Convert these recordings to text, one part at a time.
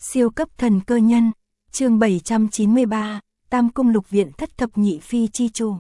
Siêu cấp thần cơ nhân, chương 793, Tam Cung Lục Viện Thất Thập Nhị Phi chi chủ.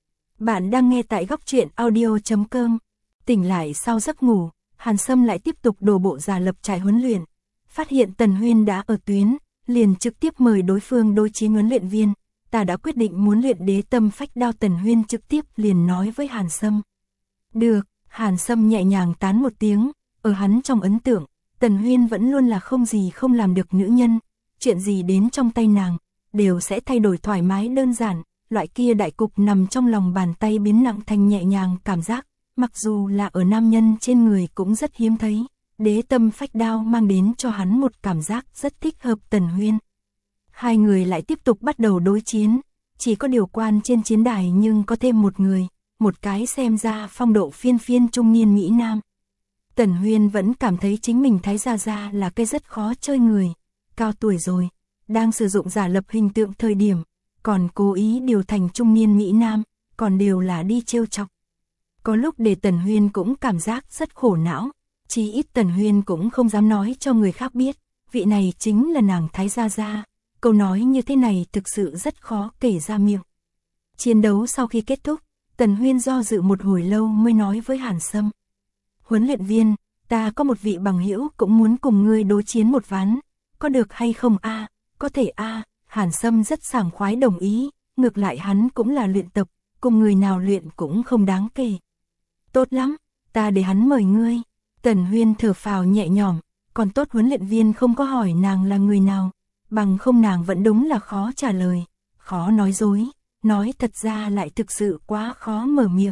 Bạn đang nghe tại góc truyện audio.com. Tỉnh lại sau giấc ngủ, Hàn Sâm lại tiếp tục đổ bộ giả lập trại huấn luyện. Phát hiện Tần Huyên đã ở tuyến, liền trực tiếp mời đối phương đối chiến huấn luyện viên. Ta đã quyết định muốn luyện đế tâm phách đao. Tần Huyên trực tiếp liền nói với Hàn Sâm. Được, Hàn Sâm nhẹ nhàng tán một tiếng, ở hắn trong ấn tượng, Tần Huyên vẫn luôn là không gì không làm được nữ nhân, chuyện gì đến trong tay nàng, đều sẽ thay đổi thoải mái đơn giản, loại kia đại cục nằm trong lòng bàn tay biến nặng thành nhẹ nhàng cảm giác, mặc dù là ở nam nhân trên người cũng rất hiếm thấy, đế tâm phách đao mang đến cho hắn một cảm giác rất thích hợp Tần Huyên. Hai người lại tiếp tục bắt đầu đối chiến, chỉ có điều quan trên chiến đài nhưng có thêm một người, một cái xem ra phong độ phiên phiên trung niên mỹ nam. Tần Huyên vẫn cảm thấy chính mình Thái Gia Gia là cái rất khó chơi người, cao tuổi rồi, đang sử dụng giả lập hình tượng thời điểm, còn cố ý điều thành trung niên mỹ nam, còn đều là đi trêu chọc. Có lúc để Tần Huyên cũng cảm giác rất khổ não, chí ít Tần Huyên cũng không dám nói cho người khác biết, vị này chính là nàng Thái Gia Gia, câu nói như thế này thực sự rất khó kể ra miệng. Chiến đấu sau khi kết thúc, Tần Huyên do dự một hồi lâu mới nói với Hàn Sâm. Huấn luyện viên, ta có một vị bằng hữu cũng muốn cùng ngươi đối chiến một ván, có được hay không a? Có thể a. Hàn Sâm rất sảng khoái đồng ý, ngược lại hắn cũng là luyện tập, cùng người nào luyện cũng không đáng kể. Tốt lắm, ta để hắn mời ngươi. Tần Huyên thở phào nhẹ nhõm, còn tốt huấn luyện viên không có hỏi nàng là người nào, bằng không nàng vẫn đúng là khó trả lời, khó nói dối, nói thật ra lại thực sự quá khó mở miệng.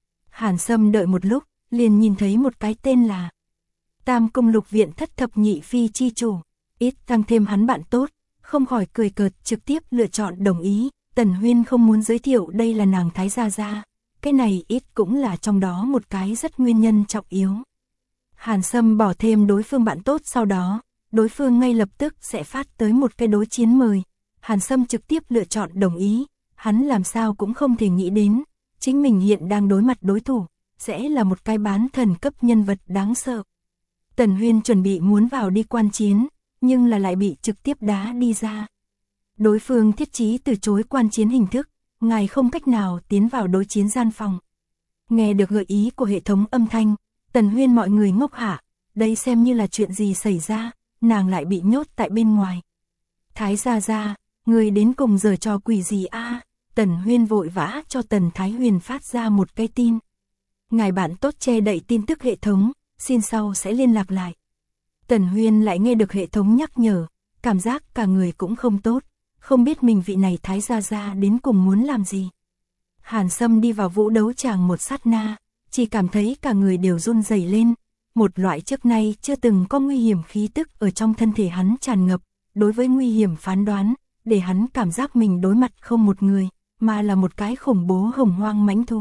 Hàn Sâm đợi một lúc, liền nhìn thấy một cái tên là Tam Cung Lục Viện Thất Thập Nhị Phi chi chủ, ít tăng thêm hắn bạn tốt, không khỏi cười cợt trực tiếp lựa chọn đồng ý. Tần Huyên không muốn giới thiệu đây là nàng Thái Gia Gia, cái này ít cũng là trong đó một cái rất nguyên nhân trọng yếu. Hàn Sâm bỏ thêm đối phương bạn tốt, sau đó đối phương ngay lập tức sẽ phát tới một cái đối chiến mời. Hàn Sâm trực tiếp lựa chọn đồng ý, hắn làm sao cũng không thể nghĩ đến, chính mình hiện đang đối mặt đối thủ sẽ là một cái bán thần cấp nhân vật đáng sợ. Tần Huyên chuẩn bị muốn vào đi quan chiến, nhưng là lại bị trực tiếp đá đi ra. Đối phương thiết chí từ chối quan chiến hình thức, ngài không cách nào tiến vào đối chiến gian phòng. Nghe được gợi ý của hệ thống âm thanh, Tần Huyên mọi người ngốc hả, đây xem như là chuyện gì xảy ra, nàng lại bị nhốt tại bên ngoài. Thái Gia Gia, người đến cùng giở trò quỷ gì a? Tần Huyên vội vã cho Tần Thái Huyền phát ra một cái tin. Ngài bạn tốt che đậy tin tức hệ thống, xin sau sẽ liên lạc lại. Tần Huyên lại nghe được hệ thống nhắc nhở, cảm giác cả người cũng không tốt, không biết mình vị này Thái Gia Gia đến cùng muốn làm gì. Hàn Sâm đi vào vũ đấu tràng một sát na, chỉ cảm thấy cả người đều run rẩy lên, một loại trước nay chưa từng có nguy hiểm khí tức ở trong thân thể hắn tràn ngập, đối với nguy hiểm phán đoán, để hắn cảm giác mình đối mặt không một người, mà là một cái khủng bố hồng hoang mãnh thú.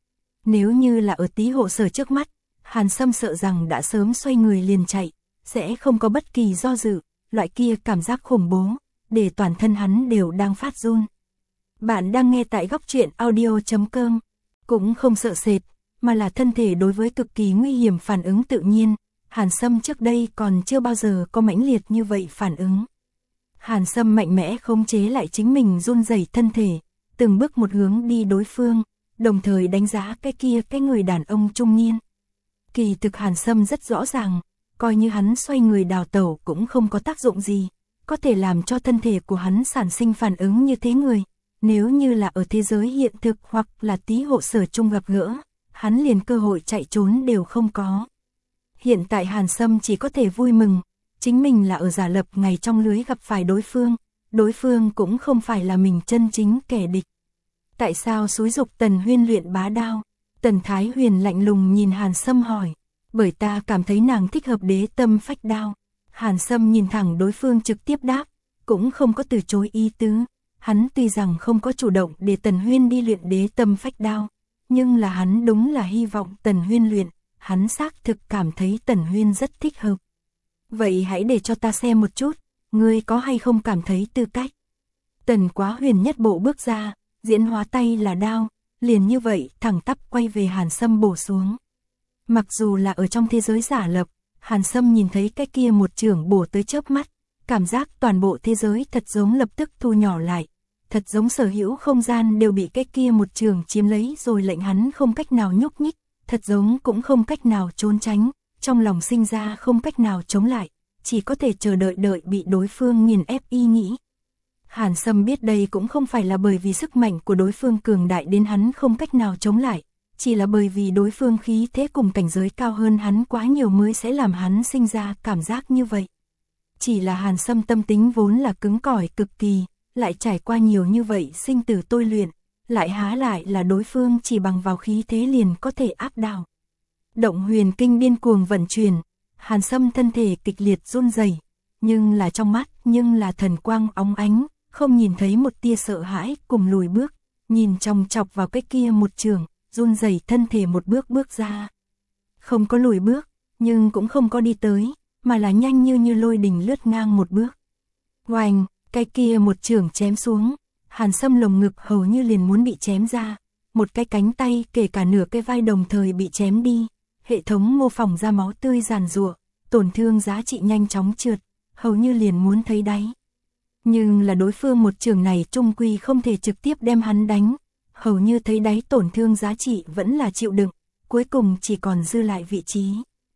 Nếu như là ở tí hộ sở trước mắt, Hàn Sâm sợ rằng đã sớm xoay người liền chạy, sẽ không có bất kỳ do dự, loại kia cảm giác khủng bố, để toàn thân hắn đều đang phát run. Bạn đang nghe tại góc truyện audio.com, cũng không sợ sệt, mà là thân thể đối với cực kỳ nguy hiểm phản ứng tự nhiên, Hàn Sâm trước đây còn chưa bao giờ có mãnh liệt như vậy phản ứng. Hàn Sâm mạnh mẽ khống chế lại chính mình run rẩy thân thể, từng bước một hướng đi đối phương, đồng thời đánh giá cái người đàn ông trung niên. Kỳ thực Hàn Sâm rất rõ ràng, coi như hắn xoay người đào tẩu cũng không có tác dụng gì, có thể làm cho thân thể của hắn sản sinh phản ứng như thế người, nếu như là ở thế giới hiện thực hoặc là tí hộ sở chung gặp gỡ, hắn liền cơ hội chạy trốn đều không có. Hiện tại Hàn Sâm chỉ có thể vui mừng, chính mình là ở giả lập ngày trong lưới gặp phải đối phương cũng không phải là mình chân chính kẻ địch. Tại sao xúi dục Tần Huyên luyện bá đao? Tần Thái Huyền lạnh lùng nhìn Hàn Sâm hỏi, bởi ta cảm thấy nàng thích hợp đế tâm phách đao. Hàn Sâm nhìn thẳng đối phương trực tiếp đáp, cũng không có từ chối ý tứ, hắn tuy rằng không có chủ động để Tần Huyên đi luyện đế tâm phách đao, nhưng là hắn đúng là hy vọng Tần Huyên luyện, hắn xác thực cảm thấy Tần Huyên rất thích hợp. Vậy hãy để cho ta xem một chút, ngươi có hay không cảm thấy tư cách. Tần Quá Huyền nhất bộ bước ra, diễn hóa tay là đao, liền như vậy thẳng tắp quay về Hàn Sâm bổ xuống. Mặc dù là ở trong thế giới giả lập, Hàn Sâm nhìn thấy cái kia một chưởng bổ tới chớp mắt, cảm giác toàn bộ thế giới thật giống lập tức thu nhỏ lại, thật giống sở hữu không gian đều bị cái kia một trường chiếm lấy rồi lệnh hắn không cách nào nhúc nhích, thật giống cũng không cách nào trốn tránh, trong lòng sinh ra không cách nào chống lại, chỉ có thể chờ đợi bị đối phương nghiền ép ý nghĩ. Hàn Sâm biết đây cũng không phải là bởi vì sức mạnh của đối phương cường đại đến hắn không cách nào chống lại, chỉ là bởi vì đối phương khí thế cùng cảnh giới cao hơn hắn quá nhiều mới sẽ làm hắn sinh ra cảm giác như vậy. Chỉ là Hàn Sâm tâm tính vốn là cứng cỏi cực kỳ, lại trải qua nhiều như vậy sinh tử tôi luyện, lại há lại là đối phương chỉ bằng vào khí thế liền có thể áp đảo. Động huyền kinh điên cuồng vận chuyển, Hàn Sâm thân thể kịch liệt run rẩy, nhưng là trong mắt, nhưng là thần quang óng ánh, không nhìn thấy một tia sợ hãi cùng lùi bước, nhìn chòng chọc vào cái kia một trường, run rẩy thân thể một bước bước ra. Không có lùi bước, nhưng cũng không có đi tới, mà là nhanh như lôi đình lướt ngang một bước. Oanh, cái kia một trường chém xuống, Hàn Sâm lồng ngực hầu như liền muốn bị chém ra, một cái cánh tay kể cả nửa cái vai đồng thời bị chém đi, hệ thống mô phỏng ra máu tươi giàn giụa, tổn thương giá trị nhanh chóng trượt, hầu như liền muốn thấy đáy. Nhưng là đối phương một trường này trung quy không thể trực tiếp đem hắn đánh, hầu như thấy đáy tổn thương giá trị vẫn là chịu đựng, cuối cùng chỉ còn dư lại vị trí.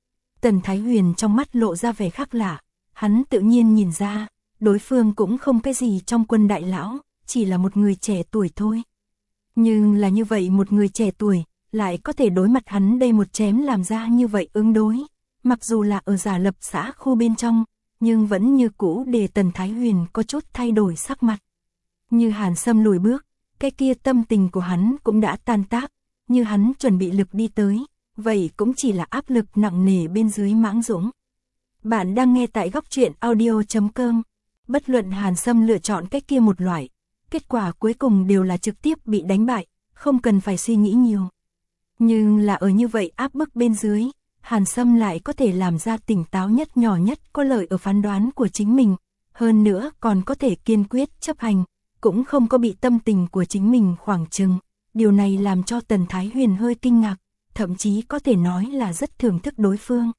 Tần Thái Huyền trong mắt lộ ra vẻ khác lạ, hắn tự nhiên nhìn ra, đối phương cũng không cái gì trong quân đại lão, chỉ là một người trẻ tuổi thôi. Nhưng là như vậy một người trẻ tuổi, lại có thể đối mặt hắn đây một chém làm ra như vậy ứng đối, mặc dù là ở giả lập xã khu bên trong, nhưng vẫn như cũ để Tần Thái Huyền có chút thay đổi sắc mặt. Như Hàn Sâm lùi bước, cái kia tâm tình của hắn cũng đã tan tác, như hắn chuẩn bị lực đi tới, vậy cũng chỉ là áp lực nặng nề bên dưới mãng dũng. Bạn đang nghe tại góc truyện audio.com, bất luận Hàn Sâm lựa chọn cách kia một loại, kết quả cuối cùng đều là trực tiếp bị đánh bại, không cần phải suy nghĩ nhiều. Nhưng là ở như vậy áp bức bên dưới, Hàn Sâm lại có thể làm ra tỉnh táo nhất nhỏ nhất có lợi ở phán đoán của chính mình, hơn nữa còn có thể kiên quyết chấp hành, cũng không có bị tâm tình của chính mình khoảng chừng. Điều này làm cho Tần Thái Huyền hơi kinh ngạc, thậm chí có thể nói là rất thưởng thức đối phương.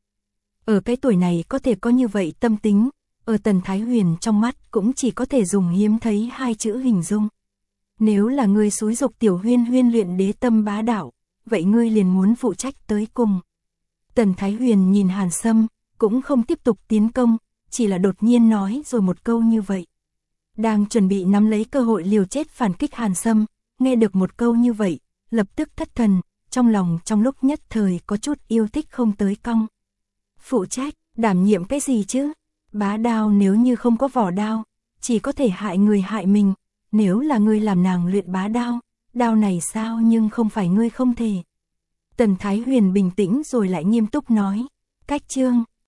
Ở cái tuổi này có thể có như vậy tâm tính, ở Tần Thái Huyền trong mắt cũng chỉ có thể dùng hiếm thấy hai chữ hình dung. Nếu là ngươi xúi dục Tiểu Huyên Huyên luyện đế tâm bá đạo, vậy ngươi liền muốn phụ trách tới cùng. Tần Thái Huyền nhìn Hàn Sâm, cũng không tiếp tục tiến công, chỉ là đột nhiên nói rồi một câu như vậy. Đang chuẩn bị nắm lấy cơ hội liều chết phản kích Hàn Sâm, nghe được một câu như vậy, lập tức thất thần, trong lòng trong lúc nhất thời có chút yêu thích không tới cong. Phụ trách, đảm nhiệm cái gì chứ? Bá đao nếu như không có vỏ đao, chỉ có thể hại người hại mình, nếu là ngươi làm nàng luyện bá đao, đao này sao nhưng không phải ngươi không thể. Tần Thái Huyền bình tĩnh rồi lại nghiêm túc nói, cách chương,